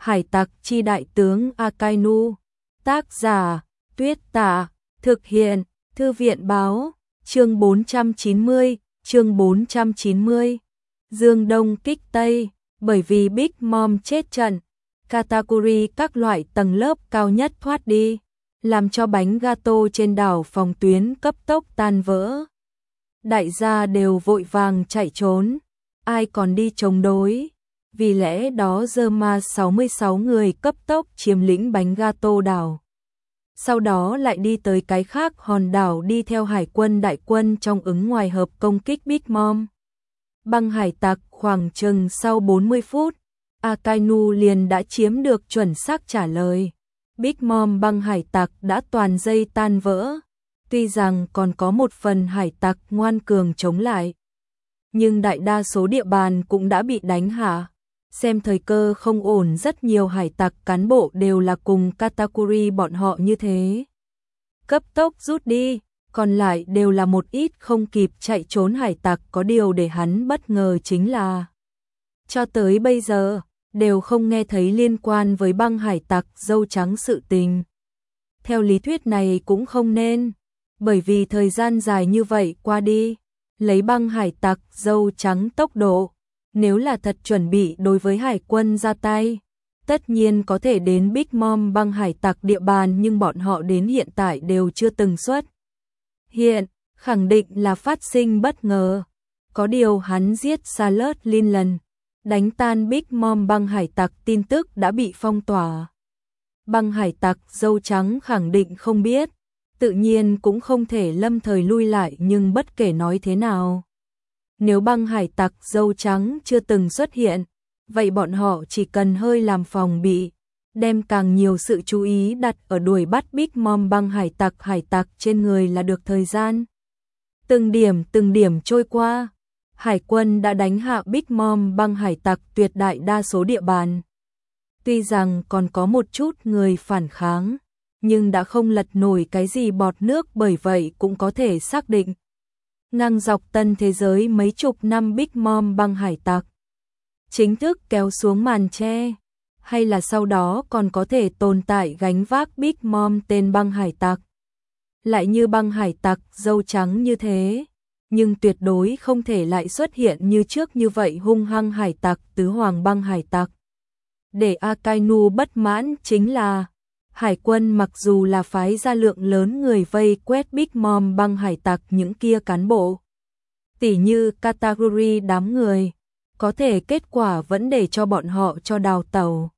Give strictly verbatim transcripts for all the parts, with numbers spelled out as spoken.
Hải tặc chi đại tướng Akainu. Tác giả Tuyết Tả. Thực hiện Thư viện báo. Chương bốn trăm chín mươi. Chương bốn trăm chín mươi. Dương Đông kích Tây. Bởi vì Big Mom chết trận, Katakuri các loại tầng lớp cao nhất thoát đi, làm cho bánh gato trên đảo phòng tuyến cấp tốc tan vỡ. Đại gia đều vội vàng chạy trốn, ai còn đi chống đối. Vì lẽ đó Zerma sáu mươi sáu người cấp tốc chiếm lĩnh bánh gato đảo. Sau đó lại đi tới cái khác hòn đảo đi theo hải quân đại quân trong ứng ngoài hợp công kích Big Mom. Băng hải tặc khoảng chừng sau bốn mươi phút, Akainu liền đã chiếm được chuẩn xác trả lời. Big Mom băng hải tặc đã toàn dây tan vỡ, tuy rằng còn có một phần hải tặc ngoan cường chống lại, nhưng đại đa số địa bàn cũng đã bị đánh hạ. Xem thời cơ không ổn, rất nhiều hải tặc cán bộ đều là cùng Katakuri bọn họ như thế, cấp tốc rút đi, còn lại đều là một ít không kịp chạy trốn hải tặc. Có điều để hắn bất ngờ chính là cho tới bây giờ đều không nghe thấy liên quan với băng hải tặc dâu trắng sự tình. Theo lý thuyết này cũng không nên, bởi vì thời gian dài như vậy qua đi, lấy băng hải tặc dâu trắng tốc độ, nếu là thật chuẩn bị đối với hải quân ra tay, tất nhiên có thể đến Big Mom băng hải tặc địa bàn, nhưng bọn họ đến hiện tại đều chưa từng xuất hiện, khẳng định là phát sinh bất ngờ. Có điều hắn giết Salad Linlan, đánh tan Big Mom băng hải tặc tin tức đã bị phong tỏa. Băng hải tặc dâu trắng khẳng định không biết, tự nhiên cũng không thể lâm thời lui lại, nhưng bất kể nói thế nào, nếu băng hải tặc dâu trắng chưa từng xuất hiện, vậy bọn họ chỉ cần hơi làm phòng bị, đem càng nhiều sự chú ý đặt ở đuổi bắt Big Mom băng hải tặc hải tặc trên người là được. Thời gian từng điểm từng điểm trôi qua, hải quân đã đánh hạ Big Mom băng hải tặc tuyệt đại đa số địa bàn. Tuy rằng còn có một chút người phản kháng, nhưng đã không lật nổi cái gì bọt nước, bởi vậy cũng có thể xác định, ngang dọc tân thế giới mấy chục năm Big Mom băng hải tặc chính thức kéo xuống màn che, hay là sau đó còn có thể tồn tại gánh vác Big Mom tên băng hải tặc, lại như băng hải tặc dâu trắng như thế, nhưng tuyệt đối không thể lại xuất hiện như trước như vậy hung hăng hải tặc tứ hoàng băng hải tặc. Để Akainu bất mãn chính là, hải quân mặc dù là phái ra lượng lớn người vây quét Big Mom băng hải tặc, những kia cán bộ, tỉ như Katakuri đám người, có thể kết quả vẫn để cho bọn họ cho đào tẩu.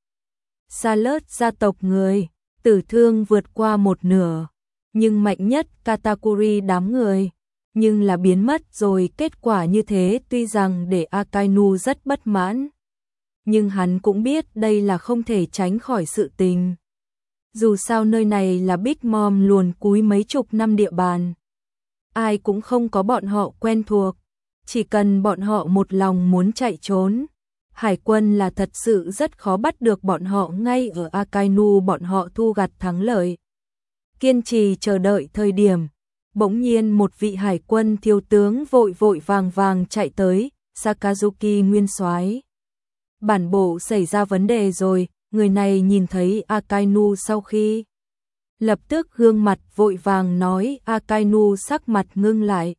Salad gia tộc người, tử thương vượt qua một nửa, nhưng mạnh nhất Katakuri đám người, nhưng là biến mất rồi. Kết quả như thế tuy rằng để Akainu rất bất mãn, nhưng hắn cũng biết đây là không thể tránh khỏi sự tình. Dù sao nơi này là Big Mom luồn cúi mấy chục năm địa bàn, ai cũng không có bọn họ quen thuộc, chỉ cần bọn họ một lòng muốn chạy trốn, hải quân là thật sự rất khó bắt được bọn họ. Ngay ở Akainu bọn họ thu gặt thắng lợi, kiên trì chờ đợi thời điểm, bỗng nhiên một vị hải quân thiếu tướng vội vội vàng vàng chạy tới. Sakazuki nguyên soái, bản bộ xảy ra vấn đề rồi. Người này nhìn thấy Akainu sau khi, lập tức gương mặt vội vàng nói. Akainu sắc mặt ngưng lại,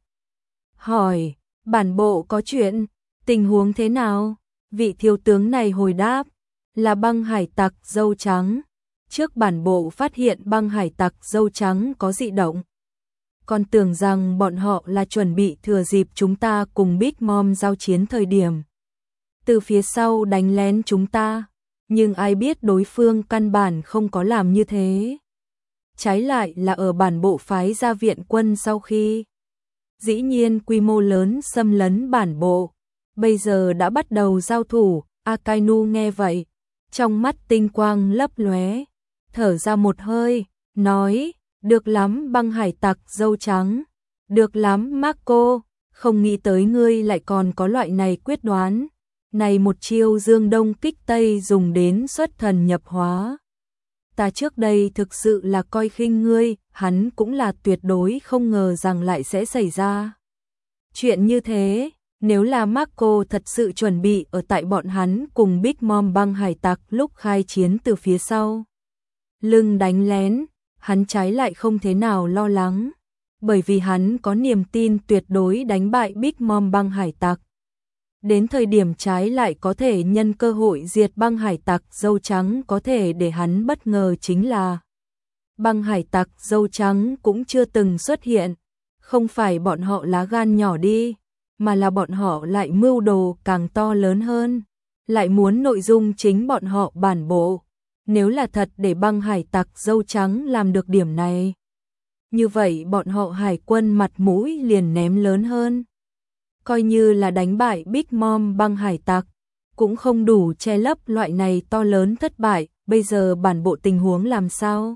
hỏi, bản bộ có chuyện, tình huống thế nào? Vị thiếu tướng này hồi đáp, là băng hải tặc dâu trắng. Trước bản bộ phát hiện băng hải tặc dâu trắng có dị động, còn tưởng rằng bọn họ là chuẩn bị thừa dịp chúng ta cùng Big Mom giao chiến thời điểm, từ phía sau đánh lén chúng ta. Nhưng ai biết đối phương căn bản không có làm như thế, trái lại là ở bản bộ phái ra viện quân sau khi, dĩ nhiên quy mô lớn xâm lấn bản bộ, bây giờ đã bắt đầu giao thủ. Akainu nghe vậy, trong mắt tinh quang lấp lóe, thở ra một hơi, nói, được lắm băng hải tặc dâu trắng, được lắm Marco, không nghĩ tới ngươi lại còn có loại này quyết đoán. Này một chiêu Dương Đông kích Tây dùng đến xuất thần nhập hóa, ta trước đây thực sự là coi khinh ngươi. Hắn cũng là tuyệt đối không ngờ rằng lại sẽ xảy ra chuyện như thế, Nếu là Marco thật sự chuẩn bị ở tại bọn hắn cùng Big Mom băng hải tặc lúc khai chiến từ phía sau lưng đánh lén, hắn trái lại không thế nào lo lắng, bởi vì hắn có niềm tin tuyệt đối đánh bại Big Mom băng hải tặc. Đến thời điểm trái lại có thể nhân cơ hội diệt băng hải tặc dâu trắng, có thể để hắn bất ngờ chính là băng hải tặc dâu trắng cũng chưa từng xuất hiện, không phải bọn họ lá gan nhỏ đi, mà là bọn họ lại mưu đồ càng to lớn hơn, lại muốn nội dung chính bọn họ bản bộ. Nếu là thật để băng hải tặc dâu trắng làm được điểm này, như vậy bọn họ hải quân mặt mũi liền ném lớn hơn. Coi như là đánh bại Big Mom băng hải tặc, cũng không đủ che lấp loại này to lớn thất bại. Bây giờ bản bộ tình huống làm sao?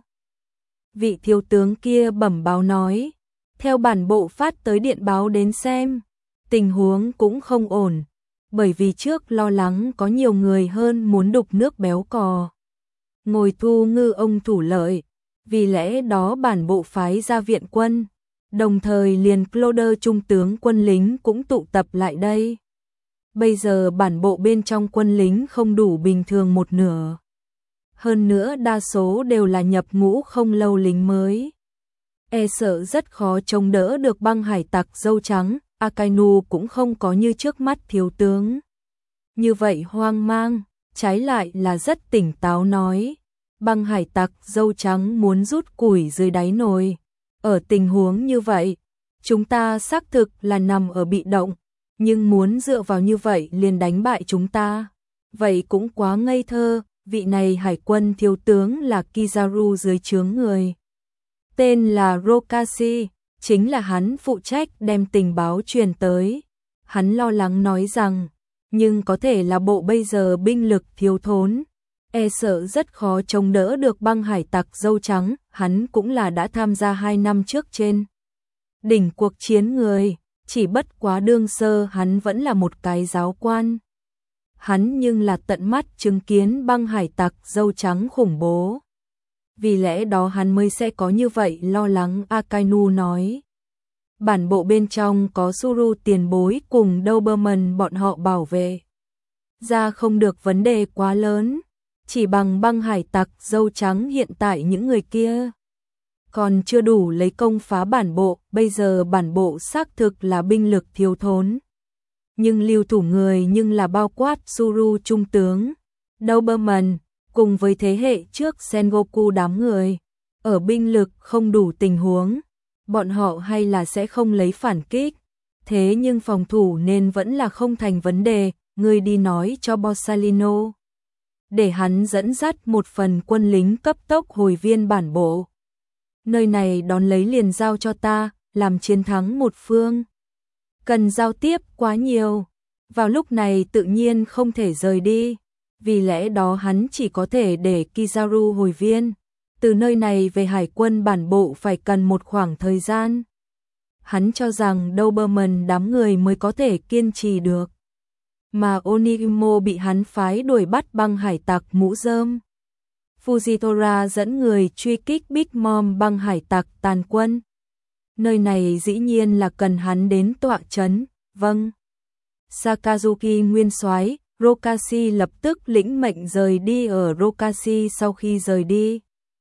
Vị thiếu tướng kia bẩm báo nói, theo bản bộ phát tới điện báo đến xem, tình huống cũng không ổn, bởi vì trước lo lắng có nhiều người hơn muốn đục nước béo cò, ngồi thu ngư ông thủ lợi, vì lẽ đó bản bộ phái ra viện quân, đồng thời liền Cloder trung tướng quân lính cũng tụ tập lại đây. Bây giờ bản bộ bên trong quân lính không đủ bình thường một nửa. Hơn nữa đa số đều là nhập ngũ không lâu lính mới. E sợ rất khó chống đỡ được băng hải tặc dâu trắng, Akainu cũng không có như trước mắt thiếu tướng. Như vậy hoang mang, trái lại là rất tỉnh táo nói. Băng hải tặc dâu trắng muốn rút củi dưới đáy nồi. Ở tình huống như vậy, chúng ta xác thực là nằm ở bị động, nhưng muốn dựa vào như vậy liền đánh bại chúng ta. Vậy cũng quá ngây thơ, vị này hải quân thiếu tướng là Kizaru dưới trướng người. Tên là Rokashi, chính là hắn phụ trách đem tình báo truyền tới. Hắn lo lắng nói rằng, nhưng có thể là bộ bây giờ binh lực thiếu thốn, e sợ rất khó chống đỡ được băng hải tặc dâu trắng. Hắn cũng là đã tham gia hai năm trước trên đỉnh cuộc chiến người, chỉ bất quá đương sơ hắn vẫn là một cái giáo quan. Hắn nhưng là tận mắt chứng kiến băng hải tặc dâu trắng khủng bố. Vì lẽ đó hắn mới sẽ có như vậy lo lắng. Akainu nói, bản bộ bên trong có Suru tiền bối cùng Doberman bọn họ bảo vệ, ra không được vấn đề quá lớn. Chỉ bằng băng hải tặc dâu trắng hiện tại những người kia còn chưa đủ lấy công phá bản bộ. Bây giờ bản bộ xác thực là binh lực thiếu thốn, nhưng lưu thủ người nhưng là bao quát Suru trung tướng, Doberman, cùng với thế hệ trước Sengoku đám người. Ở binh lực không đủ tình huống, bọn họ hay là sẽ không lấy phản kích, thế nhưng phòng thủ nên vẫn là không thành vấn đề. Người đi nói cho Borsalino, để hắn dẫn dắt một phần quân lính cấp tốc hồi viên bản bộ. Nơi này đón lấy liền giao cho ta, làm chiến thắng một phương. Cần giao tiếp quá nhiều, vào lúc này tự nhiên không thể rời đi, vì lẽ đó hắn chỉ có thể để Kizaru hồi viên. Từ nơi này về hải quân bản bộ phải cần một khoảng thời gian. Hắn cho rằng Doberman đám người mới có thể kiên trì được, mà Onigimo bị hắn phái đuổi bắt băng hải tặc mũ rơm. Fujitora dẫn người truy kích Big Mom băng hải tặc tàn quân. Nơi này dĩ nhiên là cần hắn đến tọa chấn. Vâng. Sakazuki nguyên soái, Rokashi lập tức lĩnh mệnh rời đi. Ở Rokashi sau khi rời đi,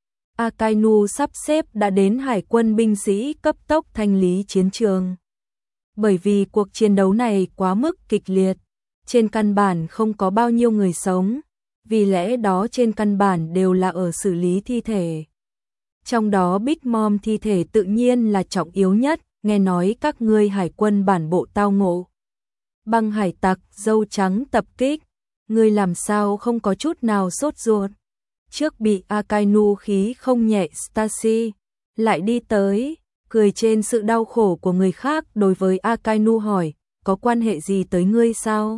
Akainu sắp xếp đã đến hải quân binh sĩ cấp tốc thanh lý chiến trường. Bởi vì cuộc chiến đấu này quá mức kịch liệt, trên căn bản không có bao nhiêu người sống, vì lẽ đó trên căn bản đều là ở xử lý thi thể. Trong đó Big Mom thi thể tự nhiên là trọng yếu nhất. Nghe nói các ngươi hải quân bản bộ tao ngộ băng hải tặc dâu trắng tập kích, ngươi làm sao không có chút nào sốt ruột? Trước bị Akainu khí không nhẹ Stacy lại đi tới, cười trên sự đau khổ của người khác. Đối với Akainu hỏi, có quan hệ gì tới ngươi sao?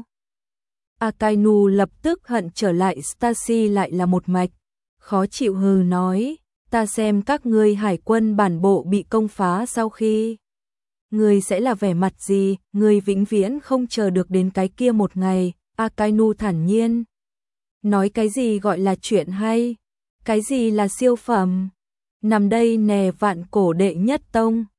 Akainu lập tức hận trở lại. Stacy lại là một mạch khó chịu hừ nói, ta xem các ngươi hải quân bản bộ bị công phá sau khi ngươi sẽ là vẻ mặt gì, ngươi vĩnh viễn không chờ được đến cái kia một ngày. Akainu thản nhiên nói, cái gì gọi là chuyện hay, cái gì là siêu phẩm, nằm đây nè vạn cổ đệ nhất tông.